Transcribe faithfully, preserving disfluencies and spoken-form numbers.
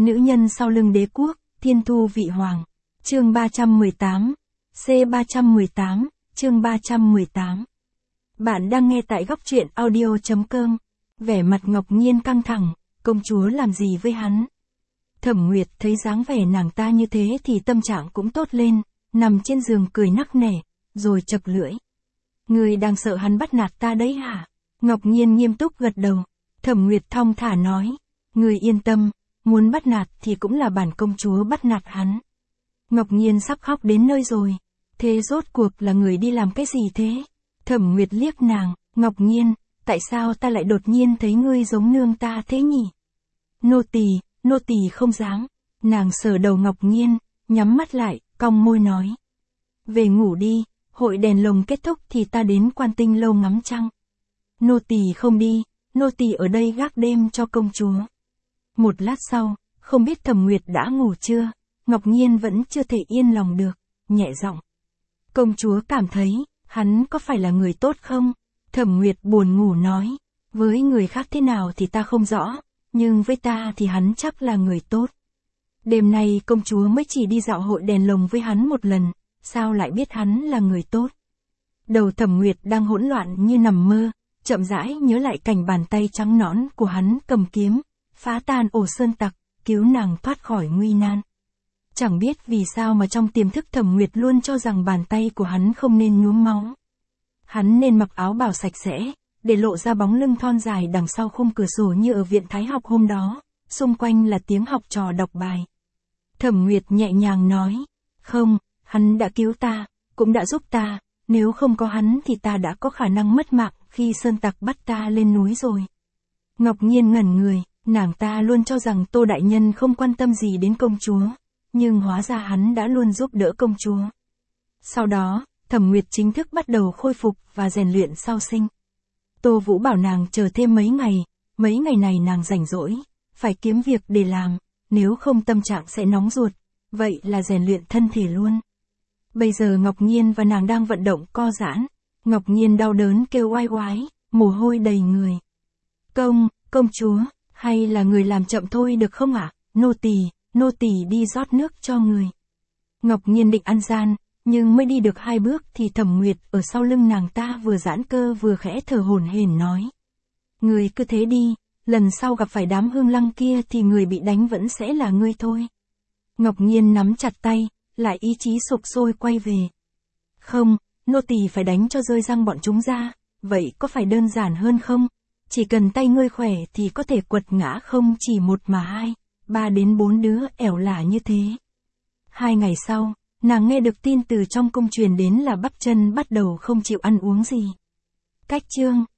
Nữ nhân sau lưng đế quốc, thiên thu vị hoàng. Chương ba trăm mười tám. C ba trăm mười tám, chương ba trăm mười tám. Bạn đang nghe tại góc truyện audio chấm com. Vẻ mặt Ngọc Nhiên căng thẳng, công chúa làm gì với hắn? Thẩm Nguyệt thấy dáng vẻ nàng ta như thế thì tâm trạng cũng tốt lên, nằm trên giường cười nắc nẻ, rồi chậc lưỡi. Ngươi đang sợ hắn bắt nạt ta đấy hả? Ngọc Nhiên nghiêm túc gật đầu. Thẩm Nguyệt thong thả nói, ngươi yên tâm, muốn bắt nạt thì cũng là bản công chúa bắt nạt hắn. Ngọc Nhiên sắp khóc đến nơi rồi. Thế rốt cuộc là người đi làm cái gì thế? Thẩm Nguyệt liếc nàng, Ngọc Nhiên, tại sao ta lại đột nhiên thấy ngươi giống nương ta thế nhỉ? Nô tỳ, nô tỳ không dám. Nàng sờ đầu Ngọc Nhiên, nhắm mắt lại, cong môi nói. Về ngủ đi, hội đèn lồng kết thúc thì ta đến Quan Tinh lâu ngắm trăng. Nô tỳ không đi, nô tỳ ở đây gác đêm cho công chúa. Một lát sau, không biết Thẩm Nguyệt đã ngủ chưa, Ngọc Nhiên vẫn chưa thể yên lòng được, nhẹ giọng. Công chúa cảm thấy, hắn có phải là người tốt không? Thẩm Nguyệt buồn ngủ nói, với người khác thế nào thì ta không rõ, nhưng với ta thì hắn chắc là người tốt. Đêm nay công chúa mới chỉ đi dạo hội đèn lồng với hắn một lần, sao lại biết hắn là người tốt? Đầu Thẩm Nguyệt đang hỗn loạn như nằm mơ, chậm rãi nhớ lại cảnh bàn tay trắng nõn của hắn cầm kiếm, phá tan ổ sơn tặc, cứu nàng thoát khỏi nguy nan. Chẳng biết vì sao mà trong tiềm thức Thẩm Nguyệt luôn cho rằng bàn tay của hắn không nên nhuốm máu. Hắn nên mặc áo bào sạch sẽ, để lộ ra bóng lưng thon dài đằng sau khung cửa sổ như ở viện Thái học hôm đó, xung quanh là tiếng học trò đọc bài. Thẩm Nguyệt nhẹ nhàng nói, không, hắn đã cứu ta, cũng đã giúp ta, nếu không có hắn thì ta đã có khả năng mất mạng khi sơn tặc bắt ta lên núi rồi. Ngọc Nhiên ngẩn người, nàng ta luôn cho rằng Tô Đại Nhân không quan tâm gì đến công chúa, nhưng hóa ra hắn đã luôn giúp đỡ công chúa. Sau đó, Thẩm Nguyệt chính thức bắt đầu khôi phục và rèn luyện sau sinh. Tô Vũ bảo nàng chờ thêm mấy ngày, mấy ngày này nàng rảnh rỗi, phải kiếm việc để làm, nếu không tâm trạng sẽ nóng ruột, vậy là rèn luyện thân thể luôn. Bây giờ Ngọc Nhiên và nàng đang vận động co giãn, Ngọc Nhiên đau đớn kêu oai oái, mồ hôi đầy người. Công, công chúa, hay là người làm chậm thôi được không ạ? Nô tỳ, nô tỳ đi rót nước cho người. Ngọc Nhiên định ăn gian, nhưng mới đi được hai bước thì Thẩm Nguyệt ở sau lưng nàng ta vừa giãn cơ vừa khẽ thở hổn hển nói. Người cứ thế đi, lần sau gặp phải đám hương lăng kia thì người bị đánh vẫn sẽ là ngươi thôi. Ngọc Nhiên nắm chặt tay, lại ý chí sục sôi quay về. Không, nô tỳ phải đánh cho rơi răng bọn chúng ra, vậy có phải đơn giản hơn không? Chỉ cần tay ngươi khỏe thì có thể quật ngã không chỉ một mà hai, ba đến bốn đứa ẻo lả như thế. Hai ngày sau, nàng nghe được tin từ trong cung truyền đến là Bắp Chân bắt đầu không chịu ăn uống gì. Cách chương